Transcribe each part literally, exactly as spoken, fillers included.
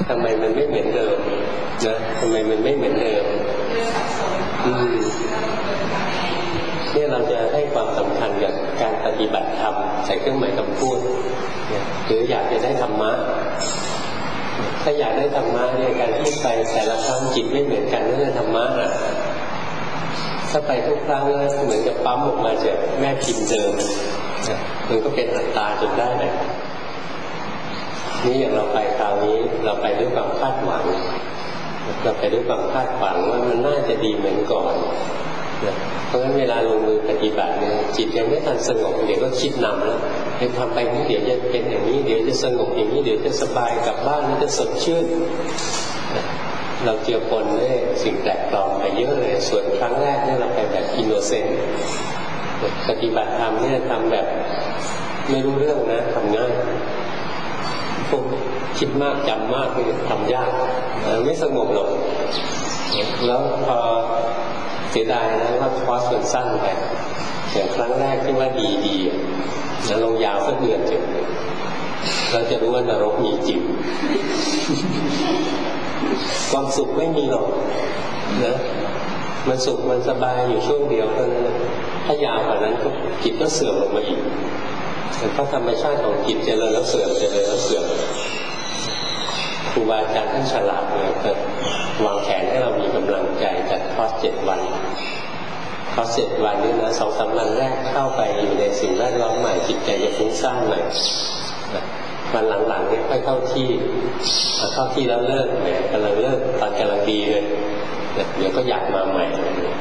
ทำไมมันไม่เหมือนเดิมนะทำไมมันไม่เหมือนเดิมอืมเนี่ยเราจะให้ความสำคัญกับการปฏิบัติธรรมใส่เครื่องหมายคำพูดหรืออยากจะได้ธรรมะถ้าอยากได้ธรรมะเนี่ยการที่ไปแต่ละครั้งจิตไม่เหมือนกันนั่นคือธรรมะอ่ะถ้าไปทุกครั้งแล้วเหมือนกับปั๊มออกมาจากแม่พิมพ์เดิมมันก็เป็นอัตตาจนได้เลยนี่อย่างเราไปคราวนี้เราไปด้วยความคาดหวังเราไปด้วยความคาดหวังว่ามันน่าจะดีเหมือนก่อนเพราะฉะนั้นเวลาลงมือปฏิบัติเนี่ยจิตยังไม่ทันสงบเดี๋ยวก็คิดนำแล้วไปทำไปนี้เดี๋ยวจะเป็นอย่างนี้เดี๋ยวจะสงบอย่างนี้เดี๋ยวจะสบายกลับบ้านนี่จะสดชื่นเราเจือปนด้วยสิ่งแปลกปลอมไปเยอะเลยส่วนครั้งแรกเนี่ยเราไปแบบอินโนเซนต์ปฏิบัติธรรมเนี่ยทำแบบไม่รู้เรื่องนะทำง่ายพวกคิดมากจำมากนี่ทำยากไม่สงบหรอกแล้วพอเสียดายนะว่าคอร์สมันสั้นไปอย่างครั้งแรกที่ว่าดีๆแล้วลงยาวสักเดือนเจ็บเราจะรู้ว่านรกมีจริงความสุขไม่มีหรอกนะมันสุขมันสบายอยู่ช่วงเดียวเท่านั้นถ้ายาวกว่านั้นก็จิตก็เสื่อมลงมาอีกเพราะธรรมชาติของจิตเจริญแล้วเสื่อมเจริญแล้วเสื่อมครูบาอาจารย์ท่านฉลาดเลยแต่วางแผนให้เรามีกำลังใจจัดคอร์สเจ็ดวันคอร์สเจ็ดวันนี้นะสองสามวันแรกเข้าไปอยู่ในสิ่งแวดล้อมใหม่จิตใจจะฟุ้งซ่านหน่อยวันหลังๆเนี่ยค่อยเข้าที่เข้าที่แล้วเลิกแหมกำลังเลิกตอนกำลังดีเลยเดี๋ยวก็อยากมาใหม่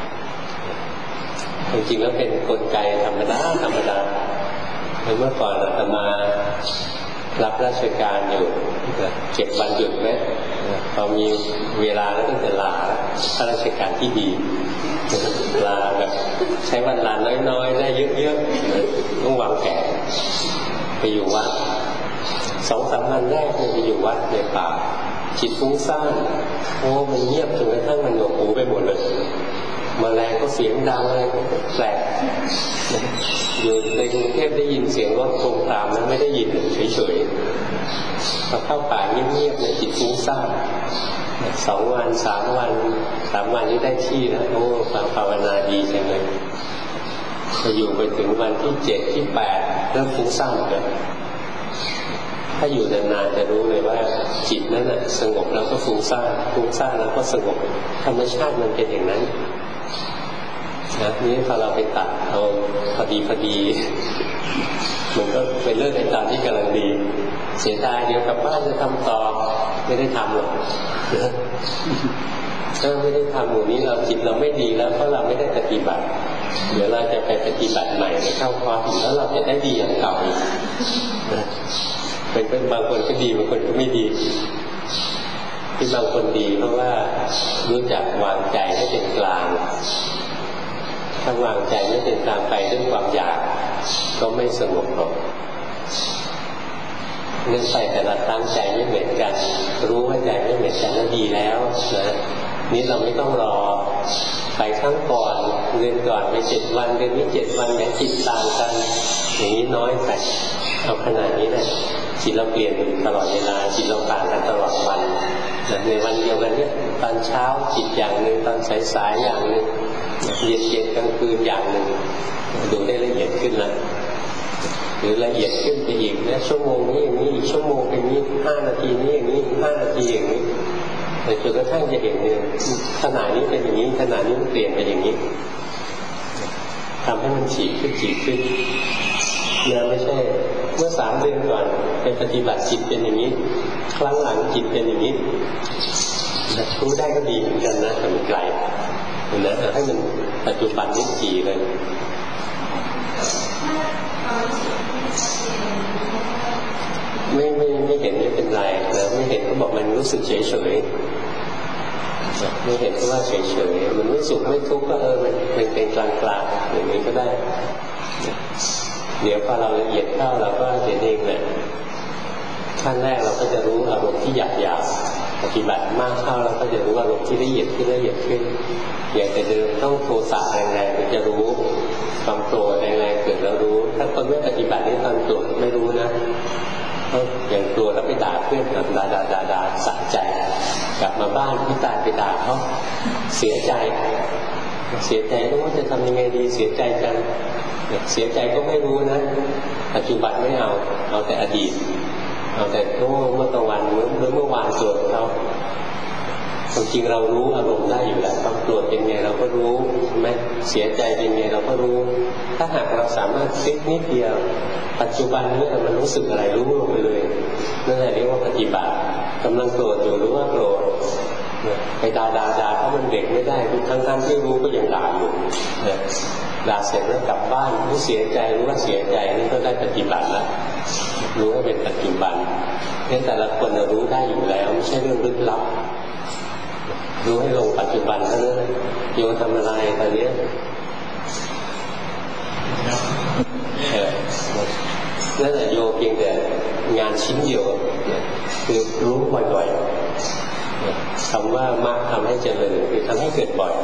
จริงๆแล้วเป็นกลไกธรรมดาธรรมดาเมื่อก่อนอาตมารับราชการอยู่เก็บวันหยุดไหมพอมีเวลาแล้วก็จะลาข้าราชการที่ดีลาแบบใช้วันลาน้อยๆได้เยอะๆต้องวางแผนไปอยู่วัดสองสามวันแรกไปอยู่วัดในป่าจิตฟุ้งซ่านโอ้มันเงียบจนกระทั่งมันหนวกหูไปหมดเลยแมลงก็เสียงดังอะไรก็แปลกอยู่ในกรุงเทพได้ยินเสียงรถโครงตามนั้นไม่ได้ยินเฉยๆพอเข้าป่าเงียบๆเนี่ยจิตฟุ้งซ่านสองวันสามวันสามวันนี้ได้ที่แล้วโอ้ฟังภาวนาดีจังเลยพออยู่ไปถึงวันที่เจ็ดที่แปดเริ่มฟุ้งซ่านเลยถ้าอยู่นานๆจะรู้เลยว่าจิตนั้นน่ะสงบแล้วก็ฟุ้งซ่านฟุ้งซ่านแล้วก็สงบธรรมชาติมันเป็นอย่างนั้นนะนี้พอเราไปตัดเอาพอดีพอดีมันก็เป็นเรื่องในตอนที่กำลังดีเสียดายเดี๋ยวกลับบ้านจะทำต่อไม่ได้ทำหรอกถ้าไม่ได้ทำหมู่นี้เราจิตเราไม่ดีแล้วเพราะเราไม่ได้ปฏิบัติเดี๋ยวเราจะไปปฏิบัติใหม่ไปเข้าคอร์สแล้วเราจะได้ดีอย่างเก่าอีกเป็นเป็นบางคนก็ดีบางคนก็ไม่ดีที่บางคนดีเพราะว่ารู้จักวางใจให้เป็นกลางถ้าวางใจไม่เป็นกลางไปด้วยความอยากก็ไม่สงบหรอกเรื่องไปแต่ละตั้งใจไม่เหมือนกันรู้ว่าใจไม่เหมือนกันนั่นดีแล้วนะนี่เราไม่ต้องรอไปครั้งก่อนเดือนก่อนไปเจ็ดวันเดือนนี้เจ็ดวันแหมจิตต่างกันอย่างนี้น้อยไปเอาขนาดนี้เลยจิตเราเปลี่ยนตลอดเวลาจิตเราต่างกันตลอดวันในวันเดียวกันเนี่ยตอนเช้าจิตอย่างหนึ่งตอนสายๆอย่างหนึ่งเย็นเย็นกลางคืนอย่างหนึ่งดูได้ละเอียดขึ้นนะหรือละเอียดขึ้นไปอีกนะชั่วโมงนี้อย่างนี้อีกชั่วโมงเป็นนี้ห้านาทีนี้อย่างนี้ห้านาทีอย่างนี้แต่จนกระทั่งจะเห็นเนี่ยขณะนี้เป็นอย่างนี้ขณะนี้มันเปลี่ยนไปอย่างนี้ทำให้มันฉีกขึ้นฉีกขึ้นนะไม่ใช่เมื่อสามเดือนก่อนเป็นปฏิบัติจิตเป็นอย่างนี้ครั้งหลังจิตเป็นอย่างนี้รู้ได้ก็ดีเหมือนกันนะแต่มันไกลนะให้มันปัจจุบันนิจีเลยไม่ไม่ไม่เห็นไม่เป็นไรนะไม่เห็นก็บอกมันรู้สึกเฉยเฉยไม่เห็นก็ว่าเฉยเฉยมันไม่สุขไม่ทุกข์ก็เออมันเป็นกลางกลางอย่างนี้ก็ได้เดี๋ยวพอเราละเอียดเข้าเราก็เห็นเองแหละขั้นแรกเราก็จะรู้อารมณ์ที่หยาบหยาบปฏิบัติมากเข้าเราก็จะรู้อารมณ์ที่ละเอียดขึ้นละเอียดขึ้นอย่างแต่เดิมต้องโทสะแรงๆถึงจะรู้ความโกรธแรงๆเกิดแล้วรู้ถ้าคนไม่ปฏิบัตินี่ตอนโกรธไม่รู้นะอย่างโกรธแล้วไปด่าเพื่อนด่าด่าด่าด่าสะใจานผู้ตายไปด่าเขาเสียใจเสียใจรู้ว่าจะทำยังไงดีเสียใจจังเสียใจก็ไม่รู้นะปัจจุบันไม่เอาเอาแต่อดีตเอาแต่โอ้เมื่อกลางวันเมื่อเมื่อวานโกรธเขาความจริงเรารู้อารมณ์ได้อยู่แล้วความโกรธเป็นไงเราก็รู้ใช่ไหมเสียใจเป็นไงเราก็รู้ถ้าหากเราสามารถคิดนิดเดียวปัจจุบันนี้มันรู้สึกอะไรรู้ลงไปเลยนั่นแหละเรียกว่าปฏิบัติกำลังโกรธอยู่รู้ว่าโกรธไปด่าด่าด่าเพราะมันเบรกไม่ได้ทั้งทั้งที่รู้ก็ยังด่าอยู่ด่าเสร็จแล้วกลับบ้านรู้เสียใจรู้ว่าเสียใจนี่ก็ได้ปฏิบัติแล้วรู้ว่าเป็นปัจจุบันเนี่ยแต่ละคนรู้ได้อยู่แล้วไม่ใช่เรื่องลึกลับรู้ให้ลงปัจจุบันเท่านั้นโยทำอะไรตอนนี้นั่นแหละโยเพียงแต่งานชิ้นเดียวคือรู้บ่อยๆคำว่ามรรคทำให้เจริญคือทำให้เกิดบ่อย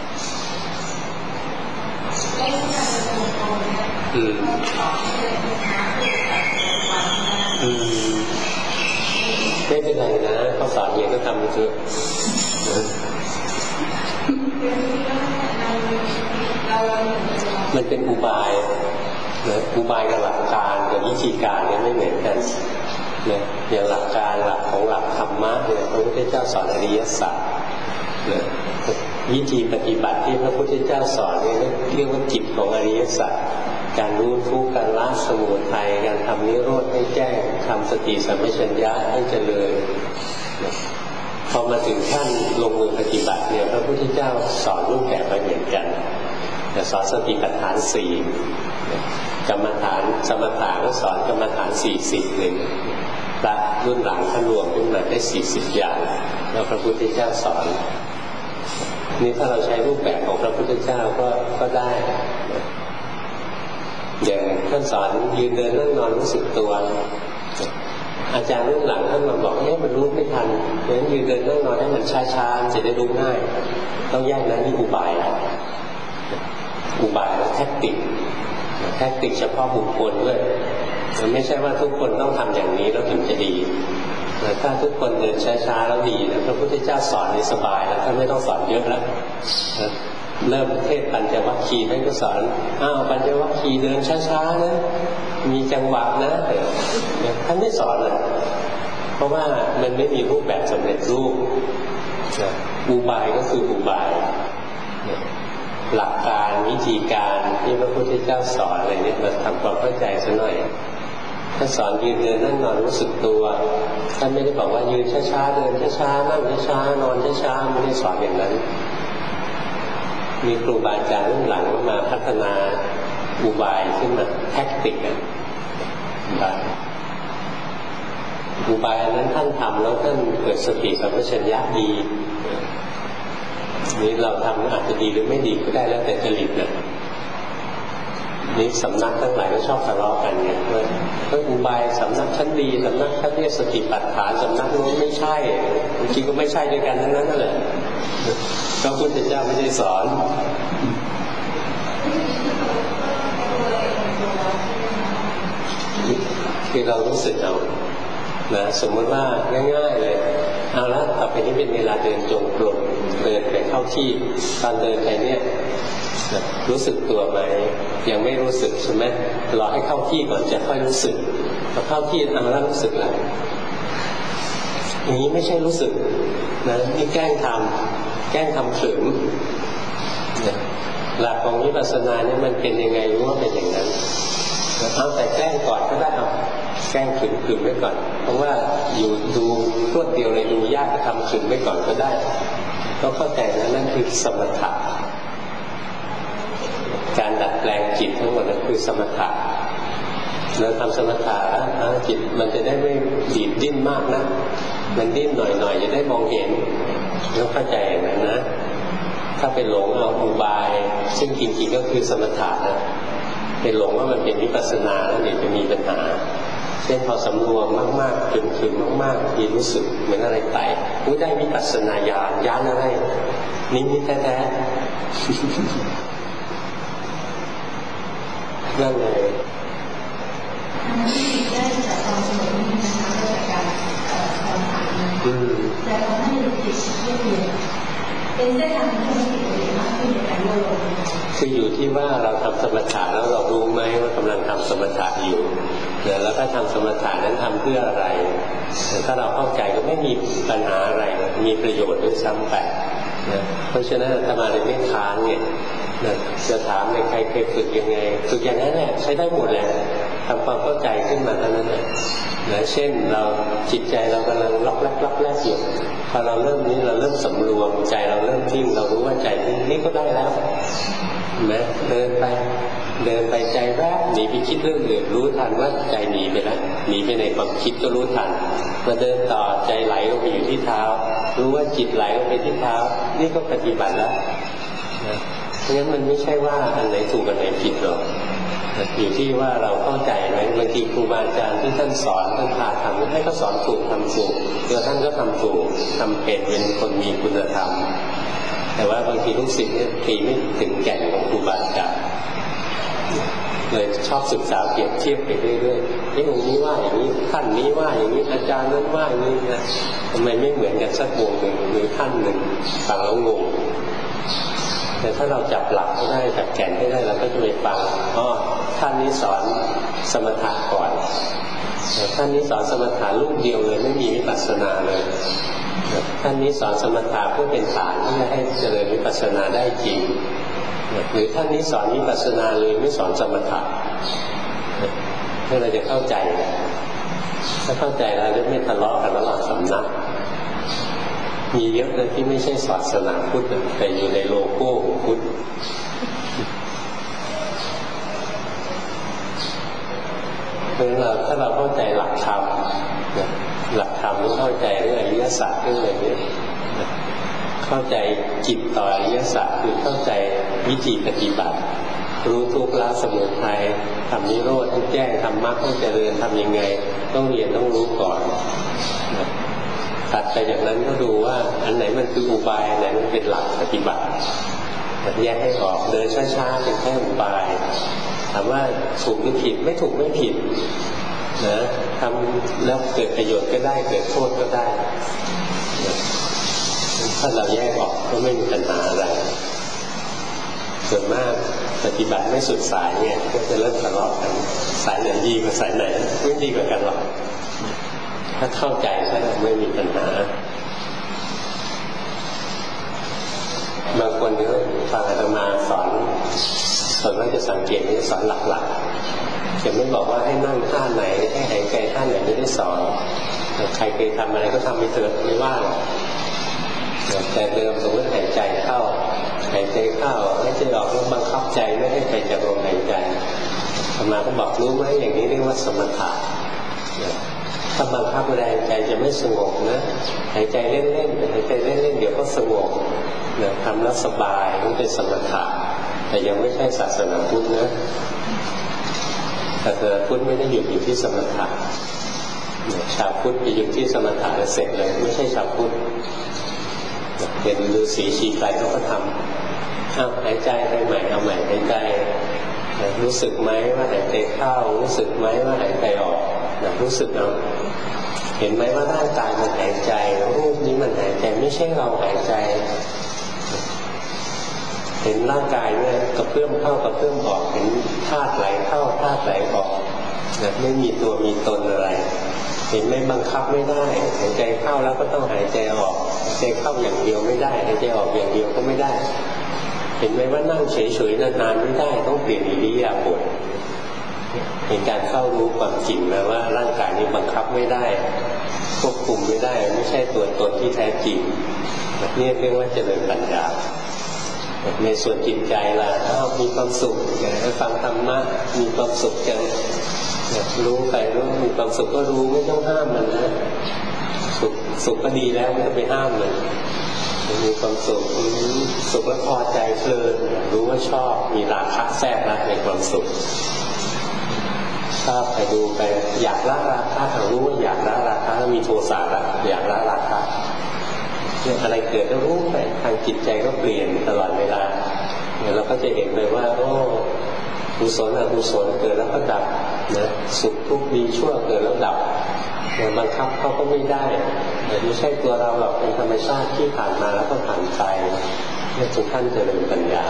อืมอืมไม่เป็นไรนะเขาสอนอย่างก็ทำเถอะมันเป็นอุบายนะอุบายกับหลักการกับวิธีการเนี่ยไม่เหมือนกันนะอย่างหลักการหลักของหลักธรรมะเนี่ยพระพุทธเจ้าสอนอริยสัจนะวิธีปฏิบัติที่พระพุทธเจ้าสอนเนี่ยเรียกว่าจิตของอริยสัจการรู้ทุกข์การละสมุทัยการทำนิโรธให้แจ้งทำสติสัมปชัญญะให้เจริญพอมาถึงขั้นลงมือปฏิบัติเนี่ยพระพุทธเจ้าสอนรูปแบบไปเหมือนกันแต่สอนสติปัฏฐานสี่กรรมฐานสมถะก็สอนกรรมฐานสี่สิบหนึ่งพระรุ่นหลังท่านรวมขึ้นมาได้สี่สิบอย่างแล้วพระพุทธเจ้าสอนนี่ถ้าเราใช้รูปแบบของพระพุทธเจ้าก็ก็ได้อย่างท่านสอนยืนเดินนั่งนอนรู้สึกตัวอาจารย์รุ่นหลังท่านมาบอกให้มันรู้ไม่ทันเพราะฉะนั้นยืนเดินนั่งนอนให้มันช้าๆจะได้รู้ง่ายต้องแยกนั้นนี่อุบายแล้วอุบายแทคติกแทคติกเฉพาะบุคคลด้วยมันไม่ใช่ว่าทุกคนต้องทำอย่างนี้แล้วถึงจะดีแต่ถ้าทุกคนเดินช้าๆแล้วดีนะพระพุทธเจ้าสอนในสบายแล้วท่านไม่ต้องสอนเยอะแล้วเริ่มเทศปัญจวัคคีย์ท่านก็สอนอ้าวปัญจวัคคีย์เดินช้าๆนะมีจังหวะนะท่านไม่สอนเลยเพราะว่ามันไม่มีรูปแบบสำเร็จรูปอุบายก็คืออุบายหลักการวิธีการที่พระพุทธเจ้าสอนอะไรเนี่ยมาทำความเข้าใจซะหน่อยท่านสอนยืนเดินนั่งนอนรู้สึกตัวท่านไม่ได้บอกว่ายืนช้าๆเดินช้าๆนั่งช้าๆนอนช้าๆไม่ได้สอนอย่างนั้นมีครูบาอาจารย์รุ่นหลังมาพัฒนาอุบายขึ้นมาแทคติกอ่ะอุบายอุบายนั้นท่านทำแล้วท่านเกิดสติสัมปชัญญะดีนี่เราทำอาจจะดีหรือไม่ดีก็ได้แล้วแต่จริตนะนี่สำนักทั้งหลายก็ชอบทะเลาะกันไงว่าเอออุบายสำนักชั้นดีสำนักชั้นเรียกสติปัฏฐานสำนักโน้นไม่ใช่จริงๆก็ไม่ใช่ด้วยกันทั้งนั้นนั่นแหละพระพุทธเจ้าไม่ได้สอนคือเรารู้สึกเอานะสมมติว่าง่ายๆเลยเอาละต่อไปนี้เป็นเวลาเดินจงกรมเดินไปเข้าที่ตอนเดินไปเนี่ยรู้สึกตัวไหมยังไม่รู้สึกใช่ไหมรอให้เข้าที่ก่อนจะค่อยรู้สึกพอเข้าที่เอาแล้วรู้สึกแล้วอย่างนี้ไม่ใช่รู้สึกนะนี่แกล้งทำแกล้งทำขืนหลักของวิปัสสนาเนี่ยมันเป็นยังไงรู้ว่าเป็นอย่างนั้นเอาแต่แกล้งก่อนก็ได้เอาแกล้งขืนขืนไว้ก่อนเพราะว่าอยู่ดูรวดเดียวเลยดูยากทำขืนไว้ก่อนก็ได้ต้องเข้าใจนะนั่นคือสมถะการดัดแปลงจิตทั้งหมดนั่นคือสมถะแล้วทำสมถะแล้วจิตมันจะได้ไม่ดีดดิ้นมากนะมันดิ้นหน่อยๆจะได้มองเห็นต้องเข้าใจอย่างนั้นนะถ้าเป็นหลงเอาอุบายซึ่งจริงๆก็คือสมถะนะเป็นหลงว่ามันเป็นวิปัสสนาแล้วเดี๋ยวจะมีปัญหาเช่นพอสำรวมมากๆจนถึงมากๆที่รู้สึกเหมือนอะไรไต่รู้ได้วิปัสสนาญาณญาณอะไรนิมิตแท้ๆนั่นเลยได้จากความสงบนี้นะคะได้จากการสอนถามแต่ทำให้จิตไม่เปลี่ยนเป็นเส้นทางที่ไม่เปลี่ยนมากขึ้นในการโยนคืออยู่ที่ว่าเราทำสมถะแล้วเรารู้ไหมว่ากำลังทำสมถะอยู่แล้วก็ทำสมถะนั้นทำเพื่ออะไรถ้าเราเข้าใจก็ไม่มีปัญหาอะไรมีประโยชน์ด้วยซ้ำไปนะเพราะฉะนั้นอาตมาเลยไม่ค้านเนี่ยนะจะถามในใครเคยฝึกยังไงฝึกอย่างนั้นแหละใช้ได้หมดแหละทำความเข้าใจขึ้นมาเท่านั้นแหละนะเช่นเราจิตใจเรากำลังล็อกแรกล็อกแรกอยู่พอเราเริ่มนี้เราเริ่มสำรวมใจเราเริ่มทิ้งเรารู้ว่าใจทิ้งนี่ก็ได้แล้วนะเดินไปเดินไปใจแวบหนีไปคิดเรื่องอื่นรู้ทันว่าใจหนีไปแล้วหนีไปในความคิดก็รู้ทันมาเดินต่อใจไหลลงไปอยู่ที่เท้ารู้ว่าจิตไหลลงไปที่เท้านี่ก็ปฏิบัติแล้วนะเพราะฉะนั้นมันไม่ใช่ว่าอันไหนถูกอันไหนผิดหรอกอยู่ที่ว่าเราเข้าใจไหมบางทีครูบาอาจารย์ที่ท่านสอนท่านพาทำให้ก็สอนถูกทำถูกแล้วท่านก็ทำถูกทำเป็นเป็นคนมีคุณธรรมแต่ว่าบางทีลูกศิษย์เนี่ยตีไม่ถึงแก่นของครูบาอาจารย์เลยชอบศึกษาเปรียบเทียบไปเรื่อยๆนี่องค์นี้ว่าอย่างนี้ท่านนี้ว่าอย่างนี้อาจารย์นั้นว่าอย่างนี้นะทำไมไม่เหมือนกันสักวงหนึ่งหรือท่านหนึ่งฟังแล้วงงแต่ถ้าเราจับหลักให้ได้จับแก่นให้ได้เราก็จะไปฟังอ๋อท่านนี้สอนสมถะก่อนท่านนี้สอนสมถะลูกเดียวเลยไม่มีวิปัสสนาเลยท่านนี้สอนสมถะเพื่อเป็นฐานที่จะให้เจริญวิปัสสนาได้จริงหรือท่านนี้สอนวิปัสสนาเลยไม่สอนสมถะเพื่อเราจะเข้าใจถ้าเข้าใจแล้วจะไม่ทะเลาะกันระหว่างสำนักมีเยอะเลยที่ไม่ใช่ศาสนาพุทธแต่อยู่ในโลโก้พุทธเพราะฉะนั้นเราถ้าเราเข้าใจหลักธรรมหลักธรรมแล้วเข้าใจเรื่องอริยสัจเรื่องอะไรนี้เข้าใจจิตต่ออริยสัจคือเข้าใจวิธีปฏิบัติรู้ทุกข์ละสมุทัยทำนิโรธให้แจ้งทำมรรคให้เจริญทำยังไงต้องเรียนต้องรู้ก่อนตัดไปจากนั้นก็ดูว่าอันไหนมันคืออุบายอันไหนมันเป็นหลักปฏิบัติแยกให้ออกเดินช้าๆเป็นแค่อุบายถามว่าถูกหรือผิดไม่ถูกไม่ผิดนะทำแล้วเกิดประโยชน์ก็ได้เกิดโทษก็ได้ถ้าเราแยกออกก็ไม่มีปัญหาอะไรส่วนมากปฏิบัติไม่สุดสายเนี่ยก็จะเริ่มทะเลาะกันสายไหนดีกว่าสายไหนไม่ดีกว่ากันหรอกถ้าเข้าใจใช่ไหมไม่มีปัญหาบางคนก็ฟังอาตมาสอนส่วนมากจะสังเกตนี่สอนหลักๆจะไม่บอกว่าให้นั่งท่าไหนให้หายใจท่าไหนไม่ได้สอนใครเคยทำอะไรก็ทำไปเถอะไม่ว่าหรอกแต่เดิมสมมติหายใจเข้าหายใจเข้าหายใจออกแล้วบังคับใจไม่ให้ไปจากลมหายใจอาตมาก็บอกรู้ไหมอย่างนี้เรียกว่าสมถะถ้าบังคับแรงใจจะไม่สงบนะหายใจเล่นๆหายใจเล่นๆเดี๋ยวก็สงบนะทำแล้วสบายมันเป็นสมถะแต่ยังไม่ใช่ศาสนาพุทธนะศาสนาพุทธไม่ได้หยุดอยู่ที่สมถะชาวพุทธไปหยุดที่สมถะแล้วเสร็จเลยไม่ใช่ชาวพุทธเป็นฤาษีชีไตรเขาก็ทำเอาหายใจไปใหม่เอาใหม่หายใจรู้สึกไหมว่าหายใจเข้ารู้สึกไหมว่าหายใจออกรู้สึกเอาเห็นไหมว่าร่างกายมันหายใจรูปนี้มันหายใจไม่ใช่เราหายใจเห็นร่างกายเนี่ยกระเพื่อมเข้ากระเพื่อมออกเห็นธาตุไหลเข้าธาตุไหลออกนะไม่มีตัวมีตนอะไรเห็นไหมบังคับไม่ได้หายใจเข้าแล้วก็ต้องหายใจออกหายใจเข้าอย่างเดียวไม่ได้หายใจออกอย่างเดียวก็ไม่ได้เห็นไหมว่านั่งเฉยๆนานๆไม่ได้ต้องเปลี่ยนอิริยาบถเป็นการเข้ารู้ความจริงนะว่าร่างกายนี้บังคับไม่ได้ควบคุมไม่ได้ไม่ใช่ตัวตนที่แท้จริงนี่เรียกว่าเจริญปัญญาในส่วนจิตใจล่ะถ้ามีความสุขไปฟังธรรมะมีความสุขจังรู้ไปรู้มีความสุขก็รู้ไม่ต้องห้ามมันนะสุขสุขก็ดีแล้วไม่ต้องไปห้ามมันมีความสุขสุขแล้วพอใจเพลินรู้ว่าชอบมีราคะแทรกรักในความสุขชอบไปดูไปอยากละราคะรู้ว่าอยากละราคะมีโทสะละอยากละราคะเนี่ยอะไรเกิดก็รู้ไปทางจิตใจก็เปลี่ยนตลอดเวลาเนี่ยเราก็จะเห็นเลยว่าโอ้กุศลอกุศลเกิดแล้วก็ดับนะสุขทุกข์ดีชั่วเกิดแล้วดับบังคับเขาก็ไม่ได้ไม่ใช่ตัวเราหรอกเป็นธรรมชาติที่ผ่านมาแล้วก็ผ่านไปนี่ถึงขั้นเจริญปัญญา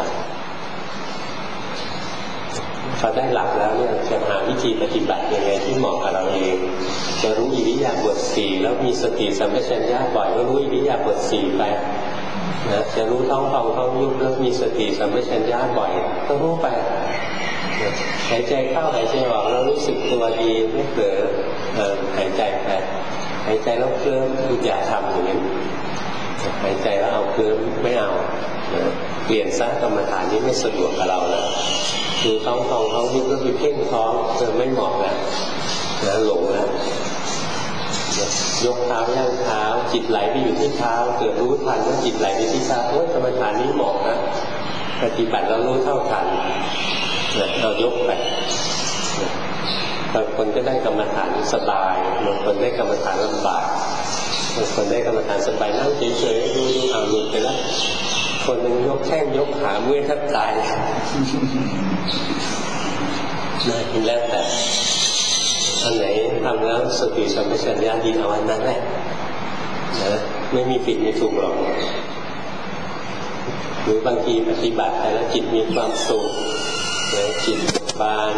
พอได้หลักแล้วเนี่ยจะหาวิธีปฏิบัติยังไงที่เหมาะกับเราเองจะรู้อิริยาบถสี่แล้วมีสติสัมปชัญญะบ่อยก็รู้อิริยาบถสี่ไปนะจะรู้ท้องพองท้องยุบแล้วมีสติสัมปชัญญะบ่อยก็รู้ไปหายใจเข้าหายใจออกเรารู้สึกตัวดีไม่เผลอหายใจไปหายใจแล้วเคลิ้มอย่าทำอย่างนี้หายใจแล้วเอาเคลิ้มไม่เอาเปลี่ยนซะกรรมฐานนี้ไม่สะดวกกับเราแล้วดูท้องท้องท้องยุบแล้วไปเพ่งท้องเออไม่เหมาะแล้วนะหลงแล้วยกเท้าย่างเท้าจิตไหลไปอยู่ที่เท้าเกิดรู้ทันว่าจิตไหลไปที่เท้าโอ้ยกรรมฐานนี้เหมาะนะปฏิบัติแล้วรู้เท่าทันเรายกไปบางคนก็ได้กรรมฐานสบายบางคนได้กรรมฐานลำบากบางคนได้กรรมฐานสบายนั่งเฉยๆดูดูเอาหลุดไปแล้วคนหนึ่งยกแข้งยกขาเมื่อยแทบตายน่ากินแล้วแต่อันไหนทำแล้วสติสัมปชัญญะดีเอาอันนั้นแหละนะไม่มีผิดไม่ถูกหรอกหรือบางทีปฏิบัติไปแล้วจิตมีความสุขจิตบาน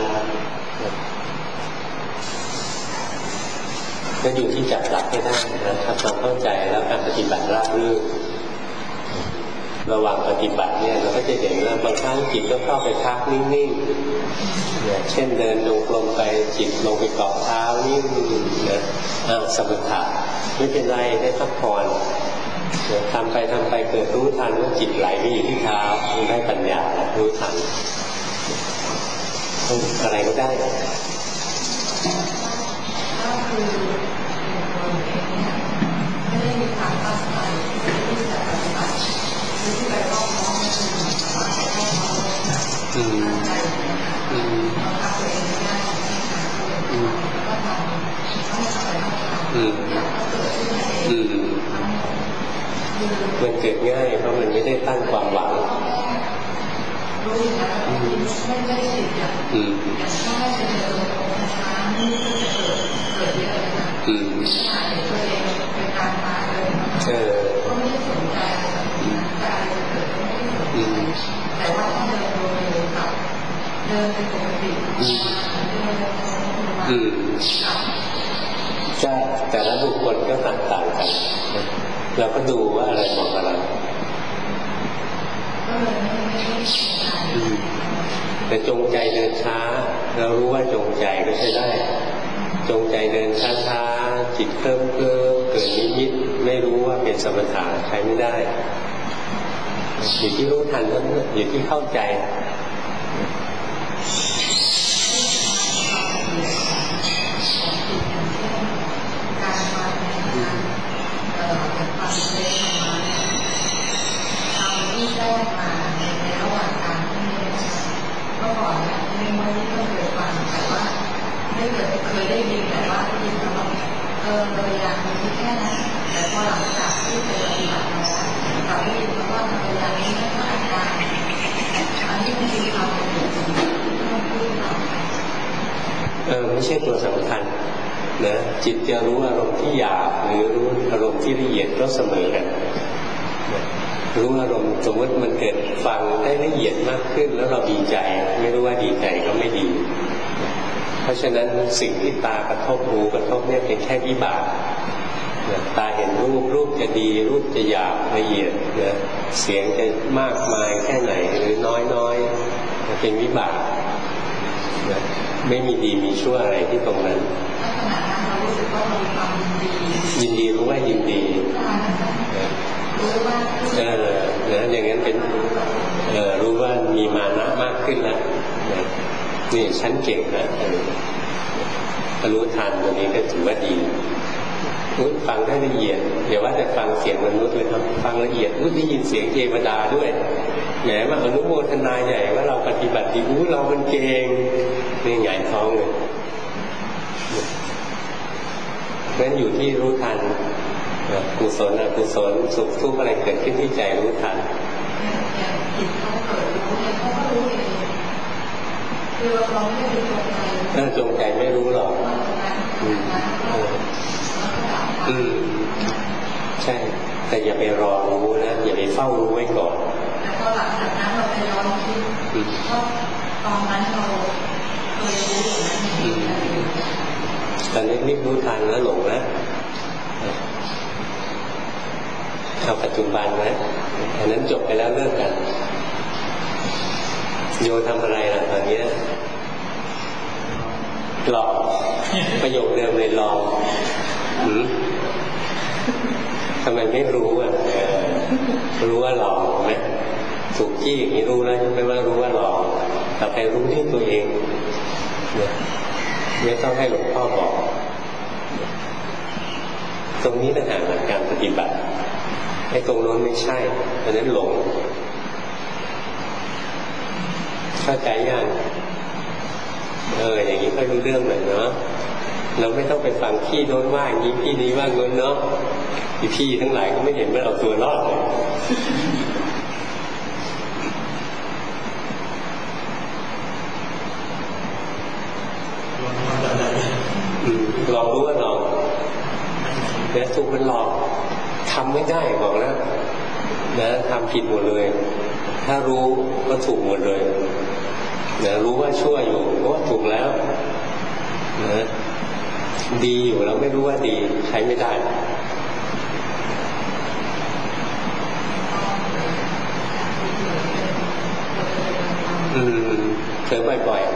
ก็อยู่ที่จับหลักให้ได้นะทำความเข้าใจแล้วการปฏิบัติราบรื่นระหว่างปฏิบัติเนี่ยเราก็จะเห็นว่าบางครั้งจิตก็เข้าไปพักนิ่งๆเนี่ยเช่นเดินลงลงไปจิตลงไปเกาะเท้านิ่งนะอ้าวสมถะไม่เป็นไรได้พักผ่อนทำไปทำไปเกิดรู้ทันว่าจิตไหลไปอยู่ที่เท้าได้ปัญญารู้ทันอะไรก็ได้ก็คือไม่ได้มีความตั้งใจที่จะปฏิบัติที่ไปรอบน้องว่าจะให้เขาตั้งใจอืมเราทำตัวเองไม่ได้อืมก็ทำต้องทำอะไรต้องทำอืมอืมมันเกิดง่ายเพราะมันไม่ได้ตั้งความหวังรู้อยู่แล้วไม่ได้ติดอย่างถ้าไม่จะเจอตรงช้านี่ก็จะเกิดเกิดเยอะเลยนะขนาดตัวเองเป็นการมาเลยก็ไม่ได้สนใจแต่อะไรจะเกิดก็ไม่ได้สนใจแต่ว่าถ้าเดินโดยกับเดินเป็นปกติเดินอืมจะแต่ละบุคคลก็ต่างๆกันเราก็ดูว่าอะไรเหมาะกับเราแต่จงใจเดินช้าเรารู้ว่าจงใจก็ใช้ได้จงใจเดินช้าๆจิตเคลิ้มเคลิ้มเกิดนิมิตไม่รู้ว่าเป็นสมถะใช้ไม่ได้อยู่ที่รู้ทันนั้นอยู่ที่เข้าใจเคยได้ยินแต่ว่าได้ยินแล้วเออตัวอย่างมีแค่นั้นแต่พอหลังจากที่ไปปฏิบัติแล้วเราได้ยินว่าตัวอย่างนี้ไม่ต้องอาการอันนี้มันคือความเป็นจริงที่ต้องพูดต่อเออไม่ใช่ตัวสำคัญนะจิตจะรู้อารมณ์ที่หยาบหรือรู้อารมณ์ที่ละเอียดก็เสมอกันรู้อารมณ์สมมติมันเกิดฟังได้ละเอียดมากขึ้นแล้วเราดีใจไม่รู้ว่าดีใจก็ไม่ดีเพราะฉะนั้นสิ่งที่ตากระทบหูกระทบเนี่ยเป็นแค่วิบากตาเห็นรูปรูปจะดีรูปจะหยาบละเอียดนะเสียงจะมากมายแค่ไหนหรือน้อยน้อยเป็นวิบากนะไม่มีดีมีชั่วอะไรที่ตรงนั้นยินดีรู้ว่ายินดีเออนะอย่างนั้นเป็นเออรู้ว่ามีมานะมากขึ้นแล้วนี่ฉันเก่งนะรู้ทันตัวนี้ก็ถือว่าดีฟังได้ละเอียดเดี๋ยวว่าจะฟังเสียงมนุษย์เลยครับฟังละเอียดอุ้ยได้ยินเสียงเทวดาด้วยแหมว่าอนุโมทนาใหญ่ว่าเราปฏิบัติดีอู้เรามันเก่งนี่หงายท้องเลยงั้นอยู่ที่รู้ทันกุศลอกุศลสุขทุกข์อะไรเกิดขึ้นที่ใจรู้ทันจิตเขาเกิดรู้เนี่ยเขาก็รู้เองคือเราไม่ได้ดูตัวใจถ้าจงใจไม่รู้หรอกอืมอืมใช่แต่อย่าไปรอรู้นะอย่าไปเฝ้ารู้ไว้ก่อนแล้วก็หลังจากนั้นเราไปลองคิดว่าตอนนั้นเราเคยรู้อย่างนั้นตอนนี้รีบรู้ทันแล้วหลงนะเอาปัจจุบันนะอันนั้นจบไปแล้วเลิกกันโยทำอะไรล่ะตอนนี้หลอกประโยคเดิมเลยหลอกหืมทำไมไม่รู้อ่ะรู้ว่าหลอกไหมถูกจี้อย่างนี้รู้แล้วไม่ว่ารู้ว่าหลอกแต่ไปรู้ที่ตัวเองไม่ต้องให้หลวงพ่อบอกตรงนี้ต่างหากการปฏิบัติไอ้ตรงโน้นไม่ใช่เพราะนั้นหลงเข้าใจยังเอออย่างนี้ก็รู้เรื่องเลยเนาะเราไม่ต้องไปฟังพี่โน้นว่าอย่างนี้พี่นี้ว่าเงินเนาะพี่ทั้งหลายก็ไม่เห็นว่าเราตัวรอดเลยลองรู้ว่าลองเนี่ยถูกมันหลอกทำไม่ได้บอกแล้วนะทำผิดหมดเลยถ้ารู้ก็ถูกหมดเลยนะรู้ว่าชั่วอยู่ก็ถูกแล้วนะดีอยู่แล้วไม่รู้ว่าดีใช้ไม่ได้อืมเจอบ่อยๆ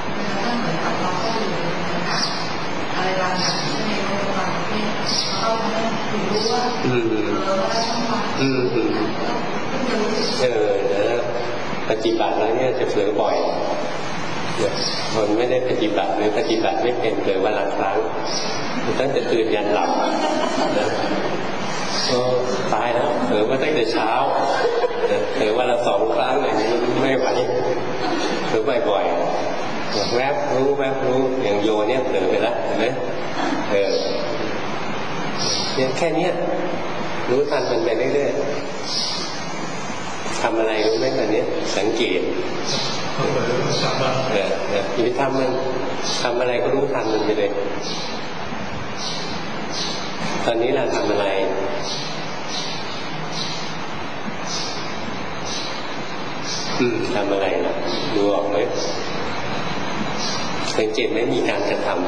อะไรบางอย่างที่ในโลกบางประเภทเราไม่รู้ว่าอืมอืมอืมเออนะปฏิบัติแล้วเนี่ยจะเผลอบ่อยคนไม่ได้ปฏิบัติหรือปฏิบัติไม่เป็นเผลอวันละครั้งตั้งแต่ตื่นยันหลับนะก็ตายแล้วเผลอมาตั้งแต่เช้าเผลอวันละสองครั้งอย่างนี้ไม่ไหวเผลอบ่อยๆแวบรู้แวบรู้อย่างโยเนี่ยเผลอไปแล้วเห็นไหมเออเพียงแค่นี้รู้ทันมันไปเรื่อยๆทำอะไรรู้ไหมตอนนี้สังเกตเออเอออย่าไปทำมันทำอะไรก็รู้ทันมันไปเลยตอนนี้เราทำอะไรอืมทำอะไรนะดูออกไหมสังเกตไหมมีการกระทำ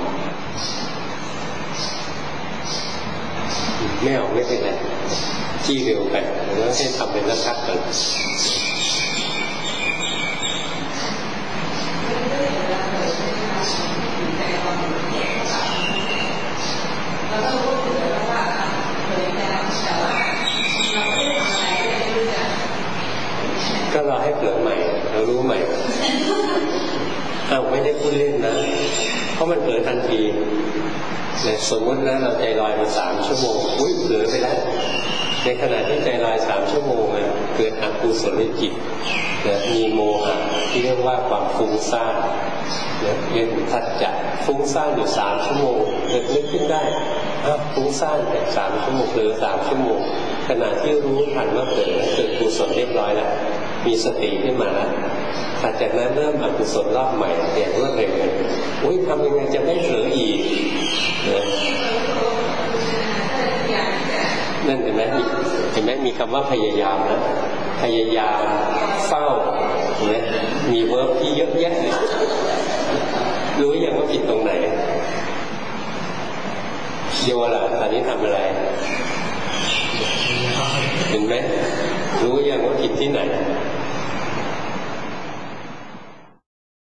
ไม่ออกไม่เป็นไรจี้เร็วไปแล้วให้ทำเป็นระดับก่อนก็รอให้เผลอใหม่เรารู้ใหม่อ้าวไม่ได้พูดเล่นนะเพราะมันเผลอทันทีเนี่ยสมมตินะเราใจลอยมาสามชั่วโมงอุ้ยเผลอไปแล้วในขณะที่ใจลอยสามชั่วโมงนะเกิดอกุศลจิตนะมีโมหะที่เรียกว่าความฟุ้งซ่านนะเรียกทัจจะฟุ้งซ่านอยู่สามชั่วโมงเกิดนึกขึ้นได้อ้าวฟุ้งซ่านแต่สามชั่วโมงเผลอสามชั่วโมงขณะที่รู้ทันว่าเผลอเกิดกุศลเรียบร้อยแล้วมีสติขึ้นมาแล้วถัดจากนั้นเริ่มอกุศลรอบใหม่อย่างรวดเร็วเลยอุ้ยทำยังไงจะไม่เผลออีกนั่นเห็นไหมเห็นไหมมีคำว่าพยายามนะพยายามเฝ้าเนี่ยมีเวิร์บที่เยอะแยะเลยรู้อย่างว่าผิดตรงไหนโยล่ะตอนนี้ทำอะไรเห็นไหมรู้อย่างว่าผิดที่ไหน